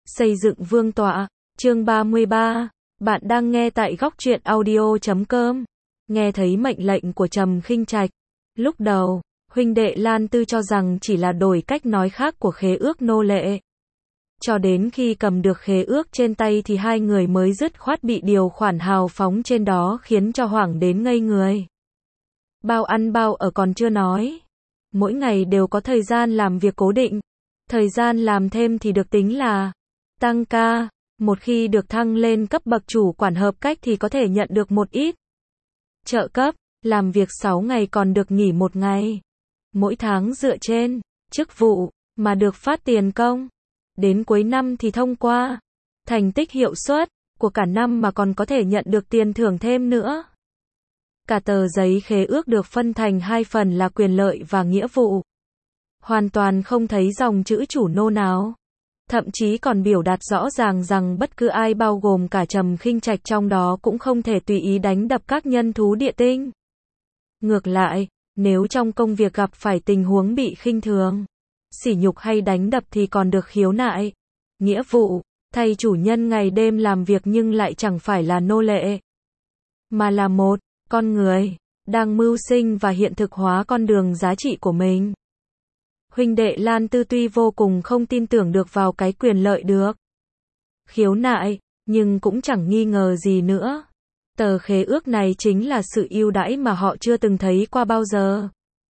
Xây dựng vương tọa, chương 33, bạn đang nghe tại góc truyện audio.com. Nghe thấy mệnh lệnh của Trầm Khinh Trạch. Lúc đầu, huynh đệ Lan Tư cho rằng chỉ là đổi cách nói khác của khế ước nô lệ. Cho đến khi cầm được khế ước trên tay thì hai người mới dứt khoát bị điều khoản hào phóng trên đó khiến cho hoảng đến ngây người. Bao ăn bao ở còn chưa nói. Mỗi ngày đều có thời gian làm việc cố định. Thời gian làm thêm thì được tính là tăng ca. Một khi được thăng lên cấp bậc chủ quản hợp cách thì có thể nhận được một ít trợ cấp. Làm việc 6 ngày còn được nghỉ 1 ngày. Mỗi tháng dựa trên chức vụ mà được phát tiền công. Đến cuối năm thì thông qua thành tích hiệu suất của cả năm mà còn có thể nhận được tiền thưởng thêm nữa. Cả tờ giấy khế ước được phân thành 2 phần là quyền lợi và nghĩa vụ. Hoàn toàn không thấy dòng chữ chủ nô nào. Thậm chí còn biểu đạt rõ ràng rằng bất cứ ai bao gồm cả Trầm Khinh Trạch trong đó cũng không thể tùy ý đánh đập các nhân thú địa tinh. Ngược lại, nếu trong công việc gặp phải tình huống bị khinh thường, sỉ nhục hay đánh đập thì còn được khiếu nại. Nghĩa vụ, thay chủ nhân ngày đêm làm việc nhưng lại chẳng phải là nô lệ, mà là một con người đang mưu sinh và hiện thực hóa con đường giá trị của mình. Huynh đệ Lan Tư tuy vô cùng không tin tưởng được vào cái quyền lợi được khiếu nại, nhưng cũng chẳng nghi ngờ gì nữa. Tờ khế ước này chính là sự ưu đãi mà họ chưa từng thấy qua bao giờ.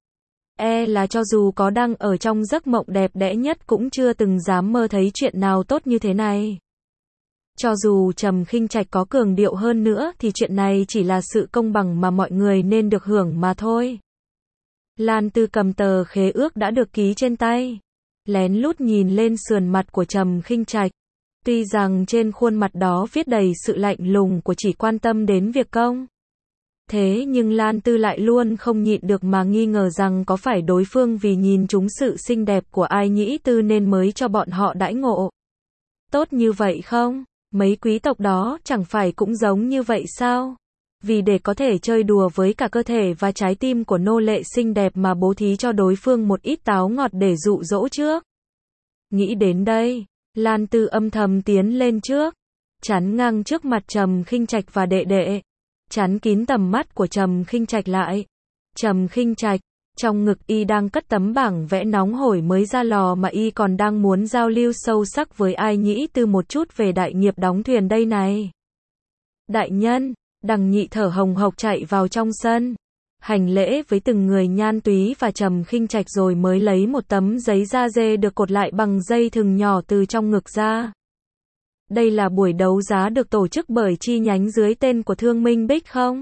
Là cho dù có đang ở trong giấc mộng đẹp đẽ nhất cũng chưa từng dám mơ thấy chuyện nào tốt như thế này. Cho dù Trầm Khinh Trạch có cường điệu hơn nữa thì chuyện này chỉ là sự công bằng mà mọi người nên được hưởng mà thôi. Lan Tư cầm tờ khế ước đã được ký trên tay, lén lút nhìn lên sườn mặt của Trầm Khinh Trạch. Tuy rằng trên khuôn mặt đó viết đầy sự lạnh lùng của chỉ quan tâm đến việc công. Thế nhưng Lan Tư lại luôn không nhịn được mà nghi ngờ rằng có phải đối phương vì nhìn trúng sự xinh đẹp của Ai Nhĩ Tư nên mới cho bọn họ đãi ngộ tốt như vậy không? Mấy quý tộc đó chẳng phải cũng giống như vậy sao? Vì để có thể chơi đùa với cả cơ thể và trái tim của nô lệ xinh đẹp mà bố thí cho đối phương một ít táo ngọt để dụ dỗ trước. Nghĩ đến đây, Lan Tư âm thầm tiến lên trước, chắn ngang trước mặt Trầm Khinh Trạch và đệ đệ, chắn kín tầm mắt của Trầm Khinh Trạch lại. Trầm Khinh Trạch, trong ngực y đang cất tấm bảng vẽ nóng hổi mới ra lò mà y còn đang muốn giao lưu sâu sắc với Ai Nhĩ Tư một chút về đại nghiệp đóng thuyền đây này. Đại nhân, Đằng Nhị thở hồng hộc chạy vào trong sân, hành lễ với từng người Nhan Túy và Trầm Khinh Trạch rồi mới lấy một tấm giấy da dê được cột lại bằng dây thừng nhỏ từ trong ngực ra. Đây là buổi đấu giá được tổ chức bởi chi nhánh dưới tên của Thương Minh Bích không?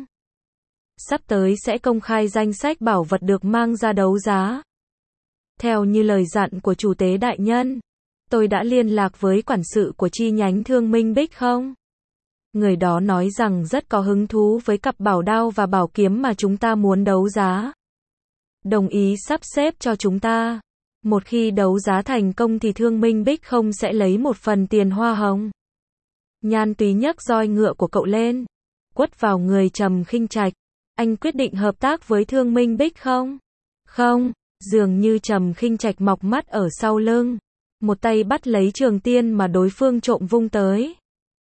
Sắp tới sẽ công khai danh sách bảo vật được mang ra đấu giá. Theo như lời dặn của chủ tế đại nhân, tôi đã liên lạc với quản sự của chi nhánh Thương Minh Bích không? Người đó nói rằng rất có hứng thú với cặp bảo đao và bảo kiếm mà chúng ta muốn đấu giá. Đồng ý sắp xếp cho chúng ta. Một khi đấu giá thành công thì Thương Minh Bích không sẽ lấy một phần tiền hoa hồng. Nhan Túy nhấc roi ngựa của cậu lên, quất vào người Trầm Khinh Trạch. Anh quyết định hợp tác với Thương Minh Bích không? Không, dường như Trầm Khinh Trạch mọc mắt ở sau lưng. Một tay bắt lấy trường tiên mà đối phương trộm vung tới.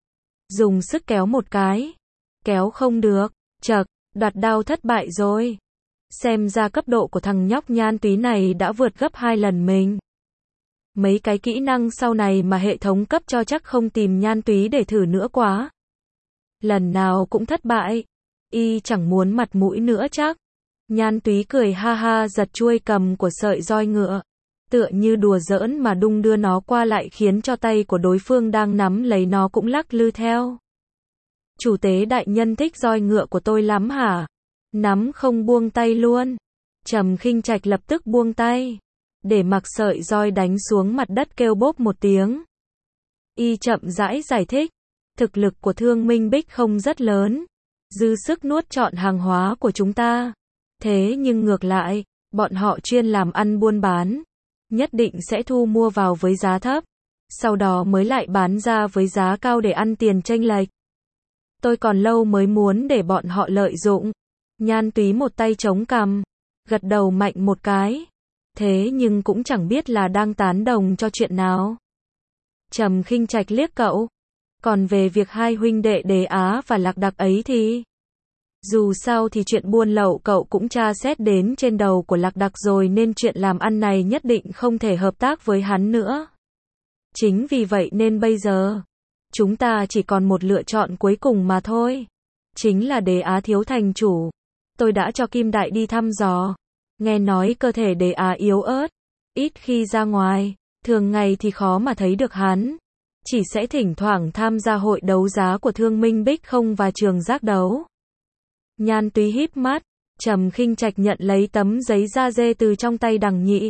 Dùng sức kéo một cái. Kéo không được. Chậc, đoạt đao thất bại rồi. Xem ra cấp độ của thằng nhóc Nhan Túy này đã vượt gấp 2 lần mình. Mấy cái kỹ năng sau này mà hệ thống cấp cho chắc không tìm Nhan Túy để thử nữa quá. Lần nào cũng thất bại. Y chẳng muốn mặt mũi nữa chắc. Nhan Túy cười ha ha giật chuôi cầm của sợi roi ngựa. Tựa như đùa giỡn mà đung đưa nó qua lại khiến cho tay của đối phương đang nắm lấy nó cũng lắc lư theo. Chủ tế đại nhân thích roi ngựa của tôi lắm hả? Nắm không buông tay luôn. Trầm Khinh Trạch lập tức buông tay, để mặc sợi roi đánh xuống mặt đất kêu bốp một tiếng. Y chậm rãi giải thích, thực lực của Thương Minh Bích không rất lớn, dư sức nuốt trọn hàng hóa của chúng ta. Thế nhưng ngược lại, bọn họ chuyên làm ăn buôn bán, nhất định sẽ thu mua vào với giá thấp, sau đó mới lại bán ra với giá cao để ăn tiền chênh lệch. Tôi còn lâu mới muốn để bọn họ lợi dụng. Nhan Túy một tay chống cằm, gật đầu mạnh một cái. Thế nhưng cũng chẳng biết là đang tán đồng cho chuyện nào. Trầm Khinh Trạch liếc cậu. Còn về việc hai huynh đệ Đế Á và Lạc Đặc ấy thì... Dù sao thì chuyện buôn lậu cậu cũng tra xét đến trên đầu của Lạc Đặc rồi nên chuyện làm ăn này nhất định không thể hợp tác với hắn nữa. Chính vì vậy nên bây giờ, chúng ta chỉ còn một lựa chọn cuối cùng mà thôi. Chính là Đế Á thiếu thành chủ. Tôi đã cho Kim Đại đi thăm dò. Nghe nói cơ thể Đế Á yếu ớt, ít khi ra ngoài, thường ngày thì khó mà thấy được hắn. Chỉ sẽ thỉnh thoảng tham gia hội đấu giá của Thương Minh Bích Không và trường giác đấu. Nhan Túy híp mắt, Trầm Khinh Trạch nhận lấy tấm giấy da dê từ trong tay Đằng Nhị.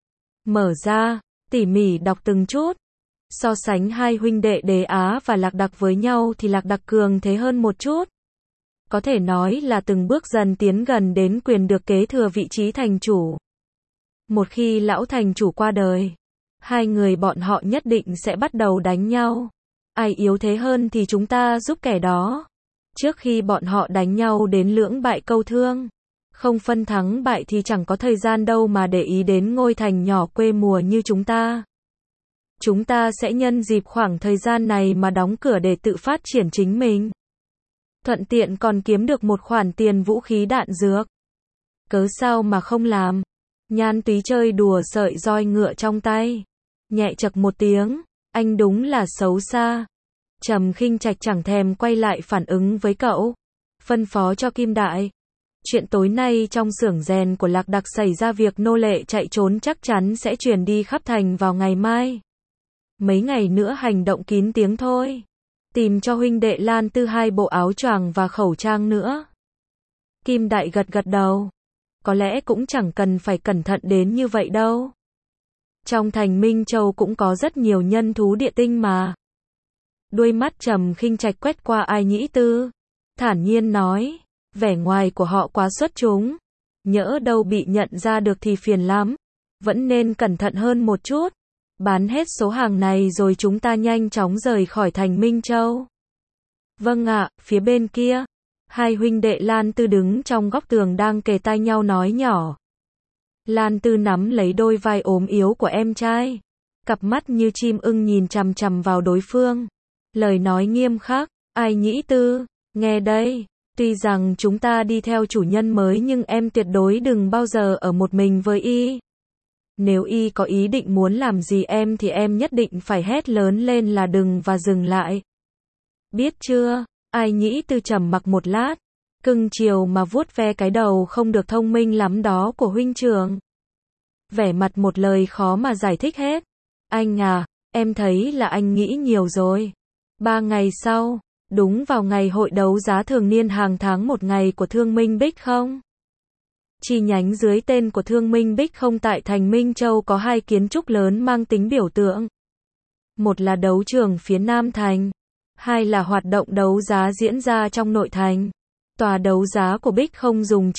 Mở ra, tỉ mỉ đọc từng chút. So sánh hai huynh đệ Đế Á và Lạc Đặc với nhau thì Lạc Đặc cường thế hơn một chút. Có thể nói là từng bước dần tiến gần đến quyền được kế thừa vị trí thành chủ. Một khi lão thành chủ qua đời, hai người bọn họ nhất định sẽ bắt đầu đánh nhau. Ai yếu thế hơn thì chúng ta giúp kẻ đó. Trước khi bọn họ đánh nhau đến lưỡng bại câu thương, không phân thắng bại thì chẳng có thời gian đâu mà để ý đến ngôi thành nhỏ quê mùa như chúng ta. Chúng ta sẽ nhân dịp khoảng thời gian này mà đóng cửa để tự phát triển chính mình. Thuận tiện còn kiếm được một khoản tiền vũ khí đạn dược. Cớ sao mà không làm? Nhan Túy chơi đùa sợi roi ngựa trong tay. Nhẹ chậc một tiếng, anh đúng là xấu xa. Trầm Khinh Trạch chẳng thèm quay lại phản ứng với cậu. Phân phó cho Kim Đại. Chuyện tối nay trong xưởng rèn của Lạc Đặc xảy ra việc nô lệ chạy trốn chắc chắn sẽ truyền đi khắp thành vào ngày mai. Mấy ngày nữa hành động kín tiếng thôi. Tìm cho huynh đệ Lan Tư 2 bộ áo choàng và khẩu trang nữa. Kim Đại gật gật đầu. Có lẽ cũng chẳng cần phải cẩn thận đến như vậy đâu. Trong thành Minh Châu cũng có rất nhiều nhân thú địa tinh mà. Đuôi mắt Trầm Khinh Trạch quét qua Ai Nhĩ Tư, thản nhiên nói, vẻ ngoài của họ quá xuất chúng, nhỡ đâu bị nhận ra được thì phiền lắm, vẫn nên cẩn thận hơn một chút. Bán hết số hàng này rồi chúng ta nhanh chóng rời khỏi thành Minh Châu. Vâng ạ, phía bên kia, hai huynh đệ Lan Tư đứng trong góc tường đang kề tai nhau nói nhỏ. Lan Tư nắm lấy đôi vai ốm yếu của em trai, cặp mắt như chim ưng nhìn chằm chằm vào đối phương. Lời nói nghiêm khắc, Ai Nhĩ Tư, nghe đây, tuy rằng chúng ta đi theo chủ nhân mới nhưng em tuyệt đối đừng bao giờ ở một mình với y. Nếu y có ý định muốn làm gì em thì em nhất định phải hét lớn lên là đừng và dừng lại. Biết chưa? Ai Nhĩ Tư trầm mặc một lát, cưng chiều mà vuốt ve cái đầu không được thông minh lắm đó của huynh trưởng. Vẻ mặt một lời khó mà giải thích hết. Anh à, em thấy là anh nghĩ nhiều rồi. 3 ngày sau, đúng vào ngày hội đấu giá thường niên hàng tháng một ngày của Thương Minh Bích Không. Chi nhánh dưới tên của Thương Minh Bích Không tại thành Minh Châu có 2 kiến trúc lớn mang tính biểu tượng. Một là đấu trường phía Nam Thành, 2 là hoạt động đấu giá diễn ra trong nội thành. Tòa đấu giá của Bích Không dùng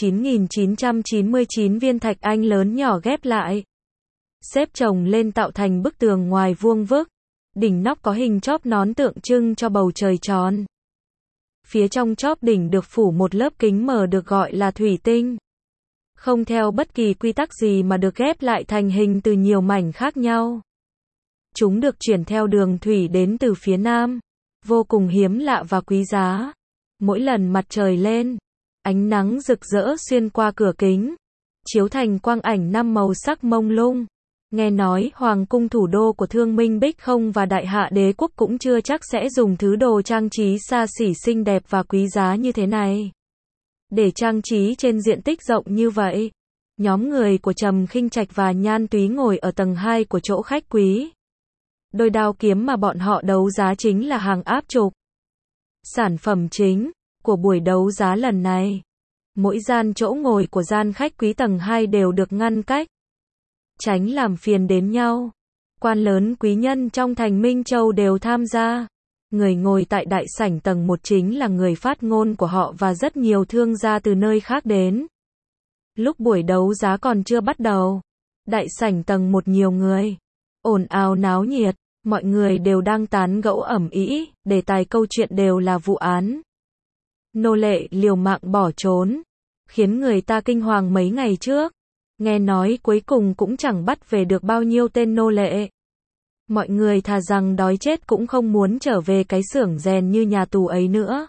9.999 viên thạch anh lớn nhỏ ghép lại, xếp chồng lên tạo thành bức tường ngoài vuông vức. Đỉnh nóc có hình chóp nón tượng trưng cho bầu trời tròn. Phía trong chóp đỉnh được phủ một lớp kính mờ được gọi là thủy tinh. Không theo bất kỳ quy tắc gì mà được ghép lại thành hình từ nhiều mảnh khác nhau. Chúng được chuyển theo đường thủy đến từ phía Nam. Vô cùng hiếm lạ và quý giá. Mỗi lần mặt trời lên, ánh nắng rực rỡ xuyên qua cửa kính, chiếu thành quang ảnh 5 màu sắc mông lung. Nghe nói Hoàng cung thủ đô của Thương Minh Bích Không và Đại Hạ Đế quốc cũng chưa chắc sẽ dùng thứ đồ trang trí xa xỉ xinh đẹp và quý giá như thế này. Để trang trí trên diện tích rộng như vậy, nhóm người của Trầm Khinh Trạch và Nhan Túy ngồi ở tầng 2 của chỗ khách quý. Đôi đao kiếm mà bọn họ đấu giá chính là hàng áp trục. Sản phẩm chính của buổi đấu giá lần này. Mỗi gian chỗ ngồi của gian khách quý tầng 2 đều được ngăn cách, tránh làm phiền đến nhau. Quan lớn quý nhân trong thành Minh Châu đều tham gia. Người ngồi tại đại sảnh tầng 1 chính là người phát ngôn của họ và rất nhiều thương gia từ nơi khác đến. Lúc buổi đấu giá còn chưa bắt đầu, đại sảnh tầng 1 nhiều người, ồn ào náo nhiệt, mọi người đều đang tán gẫu ẩm ĩ, đề tài câu chuyện đều là vụ án. Nô lệ liều mạng bỏ trốn, khiến người ta kinh hoàng mấy ngày trước. Nghe nói cuối cùng cũng chẳng bắt về được bao nhiêu tên nô lệ. Mọi người thà rằng đói chết cũng không muốn trở về cái xưởng rèn như nhà tù ấy nữa.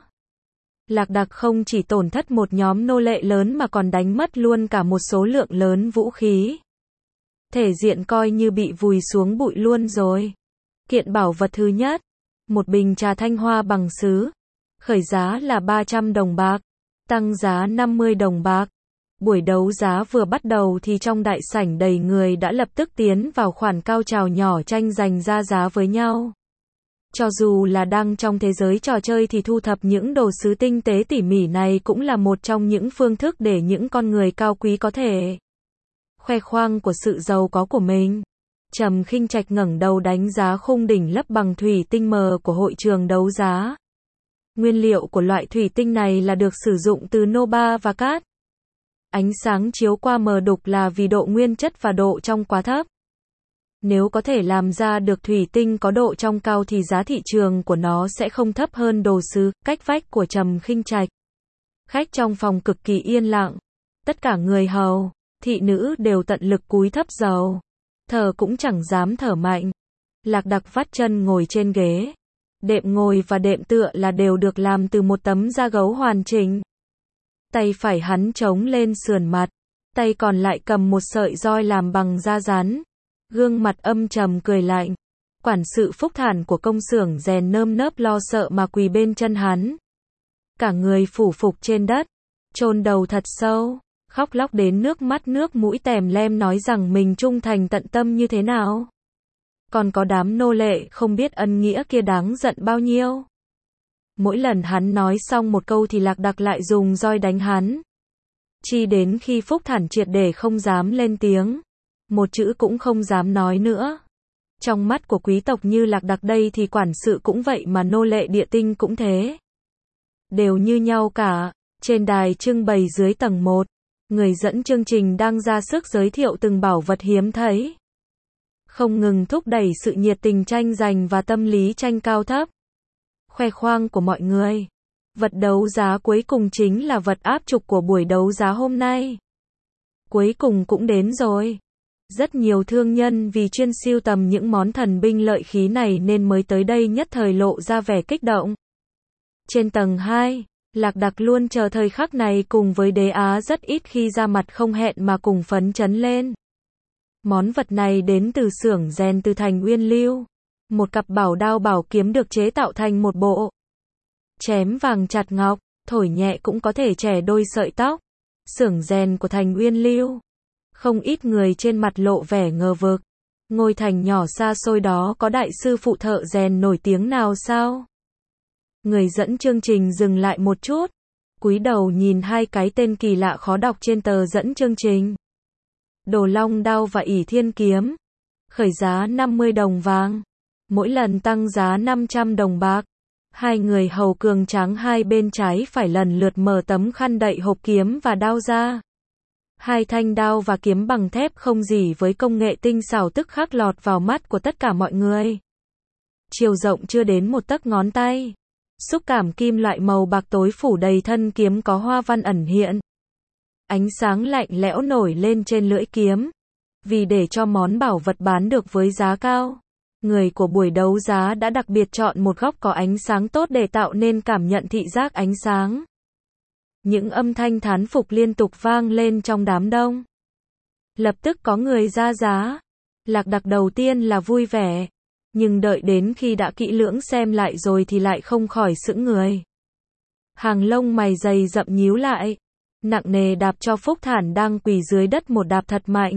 Lạc Đặc không chỉ tổn thất một nhóm nô lệ lớn mà còn đánh mất luôn cả một số lượng lớn vũ khí. Thể diện coi như bị vùi xuống bụi luôn rồi. Kiện bảo vật thứ nhất, một bình trà thanh hoa bằng sứ, khởi giá là 300 đồng bạc, tăng giá 50 đồng bạc. Buổi đấu giá vừa bắt đầu thì trong đại sảnh đầy người đã lập tức tiến vào khoản cao trào nhỏ tranh giành ra giá với nhau. Cho dù là đang trong thế giới trò chơi thì thu thập những đồ sứ tinh tế tỉ mỉ này cũng là một trong những phương thức để những con người cao quý có thể khoe khoang của sự giàu có của mình. Trầm Khinh Trạch ngẩng đầu đánh giá khung đỉnh lấp bằng thủy tinh mờ của hội trường đấu giá. Nguyên liệu của loại thủy tinh này là được sử dụng từ Nova và cát. Ánh sáng chiếu qua mờ đục là vì độ nguyên chất và độ trong quá thấp. Nếu có thể làm ra được thủy tinh có độ trong cao thì giá thị trường của nó sẽ không thấp hơn đồ sứ. Cách vách của Trầm Khinh Trạch. Khách trong phòng cực kỳ yên lặng. Tất cả người hầu, thị nữ đều tận lực cúi thấp đầu. Thở cũng chẳng dám thở mạnh. Lạc Đặc vắt chân ngồi trên ghế. Đệm ngồi và đệm tựa là đều được làm từ một tấm da gấu hoàn chỉnh. Tay phải hắn chống lên sườn mặt. Tay còn lại cầm một sợi roi làm bằng da rắn. Gương mặt âm trầm cười lạnh. Quản sự Phúc Thản của công xưởng rèn nơm nớp lo sợ mà quỳ bên chân hắn. Cả người phủ phục trên đất. Chôn đầu thật sâu. Khóc lóc đến nước mắt nước mũi tèm lem nói rằng mình trung thành tận tâm như thế nào. Còn có đám nô lệ không biết ân nghĩa kia đáng giận bao nhiêu. Mỗi lần hắn nói xong một câu thì Lạc Đặc lại dùng roi đánh hắn. Chi đến khi Phúc Thản triệt để không dám lên tiếng. Một chữ cũng không dám nói nữa. Trong mắt của quý tộc như Lạc Đặc đây thì quản sự cũng vậy mà nô lệ địa tinh cũng thế. Đều như nhau cả. Trên đài trưng bày dưới tầng 1. Người dẫn chương trình đang ra sức giới thiệu từng bảo vật hiếm thấy. Không ngừng thúc đẩy sự nhiệt tình tranh giành và tâm lý tranh cao thấp. Khoe khoang của mọi người. Vật đấu giá cuối cùng chính là vật áp trục của buổi đấu giá hôm nay. Cuối cùng cũng đến rồi. Rất nhiều thương nhân vì chuyên sưu tầm những món thần binh lợi khí này nên mới tới đây nhất thời lộ ra vẻ kích động. Trên tầng 2, Lạc Đặc luôn chờ thời khắc này cùng với Đế Á rất ít khi ra mặt không hẹn mà cùng phấn chấn lên. Món vật này đến từ xưởng rèn từ thành Uyên Lưu. Một cặp bảo đao bảo kiếm được chế tạo thành một bộ. Chém vàng chặt ngọc, thổi nhẹ cũng có thể chẻ đôi sợi tóc. Xưởng rèn của thành Uyên Lưu. Không ít người trên mặt lộ vẻ ngờ vực. Ngôi thành nhỏ xa xôi đó có đại sư phụ thợ rèn nổi tiếng nào sao? Người dẫn chương trình dừng lại một chút. Cúi đầu nhìn hai cái tên kỳ lạ khó đọc trên tờ dẫn chương trình. Đồ Long đao và ỷ thiên kiếm. Khởi giá 50 đồng vàng. Mỗi lần tăng giá 500 đồng bạc. Hai người hầu cường tráng hai bên trái phải lần lượt mở tấm khăn đậy hộp kiếm và đao ra. Hai thanh đao và kiếm bằng thép không gì với công nghệ tinh xảo tức khắc lọt vào mắt của tất cả mọi người. Chiều rộng chưa đến một tấc ngón tay. Xúc cảm kim loại màu bạc tối phủ đầy thân kiếm có hoa văn ẩn hiện. Ánh sáng lạnh lẽo nổi lên trên lưỡi kiếm. Vì để cho món bảo vật bán được với giá cao, người của buổi đấu giá đã đặc biệt chọn một góc có ánh sáng tốt để tạo nên cảm nhận thị giác ánh sáng. Những âm thanh thán phục liên tục vang lên trong đám đông. Lập tức có người ra giá. Lạc Đặc đầu tiên là vui vẻ. Nhưng đợi đến khi đã kỹ lưỡng xem lại rồi thì lại không khỏi sững người. Hàng lông mày dày rậm nhíu lại. Nặng nề đạp cho Phúc Thản đang quỳ dưới đất một đạp thật mạnh.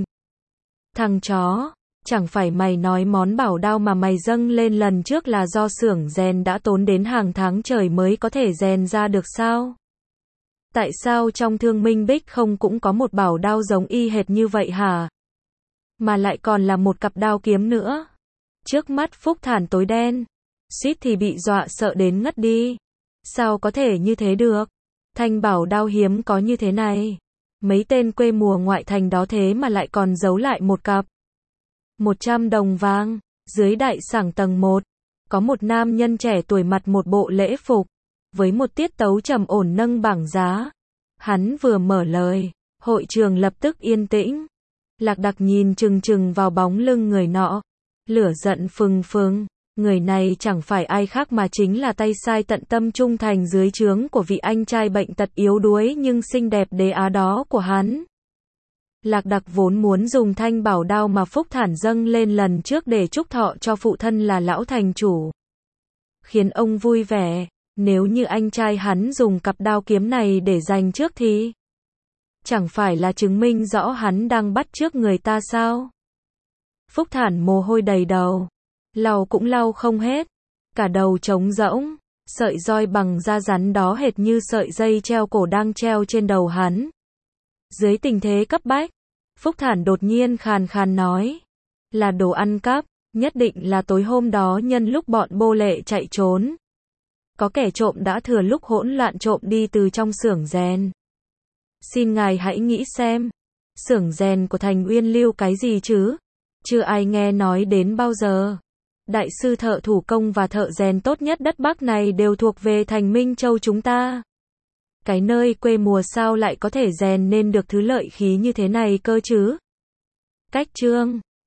Thằng chó, chẳng phải mày nói món bảo đao mà mày dâng lên lần trước là do xưởng rèn đã tốn đến hàng tháng trời mới có thể rèn ra được sao? Tại sao trong Thương Minh Bích không cũng có một bảo đao giống y hệt như vậy hả? Mà lại còn là một cặp đao kiếm nữa. Trước mắt Phúc Thản tối đen. Suýt thì bị dọa sợ đến ngất đi. Sao có thể như thế được? Thanh bảo đao hiếm có như thế này. Mấy tên quê mùa ngoại thành đó thế mà lại còn giấu lại một cặp. 100 đồng vàng. Dưới đại sảnh tầng 1. Có một nam nhân trẻ tuổi mặc một bộ lễ phục. Với một tiết tấu trầm ổn nâng bảng giá. Hắn vừa mở lời. Hội trường lập tức yên tĩnh. Lạc Đặc nhìn chừng chừng vào bóng lưng người nọ. Lửa giận phừng phừng, người này chẳng phải ai khác mà chính là tay sai tận tâm trung thành dưới trướng của vị anh trai bệnh tật yếu đuối nhưng xinh đẹp đế á đó của hắn. Lạc Đặc vốn muốn dùng thanh bảo đao mà Phúc Thản dâng lên lần trước để chúc thọ cho phụ thân là lão thành chủ, khiến ông vui vẻ. Nếu như anh trai hắn dùng cặp đao kiếm này để giành trước thì chẳng phải là chứng minh rõ hắn đang bắt chước người ta sao? Phúc Thản mồ hôi đầy đầu, lau cũng lau không hết, cả đầu trống rỗng, sợi roi bằng da rắn đó hệt như sợi dây treo cổ đang treo trên đầu hắn. Dưới tình thế cấp bách, Phúc Thản đột nhiên khàn khàn nói, là đồ ăn cắp, nhất định là tối hôm đó nhân lúc bọn Bô Lệ chạy trốn, có kẻ trộm đã thừa lúc hỗn loạn trộm đi từ trong xưởng rèn. Xin ngài hãy nghĩ xem, xưởng rèn của Thành Uyên Lưu cái gì chứ? Chưa ai nghe nói đến bao giờ. Đại sư thợ thủ công và thợ rèn tốt nhất đất Bắc này đều thuộc về Thành Minh Châu chúng ta. Cái nơi quê mùa sao lại có thể rèn nên được thứ lợi khí như thế này cơ chứ? Cách chương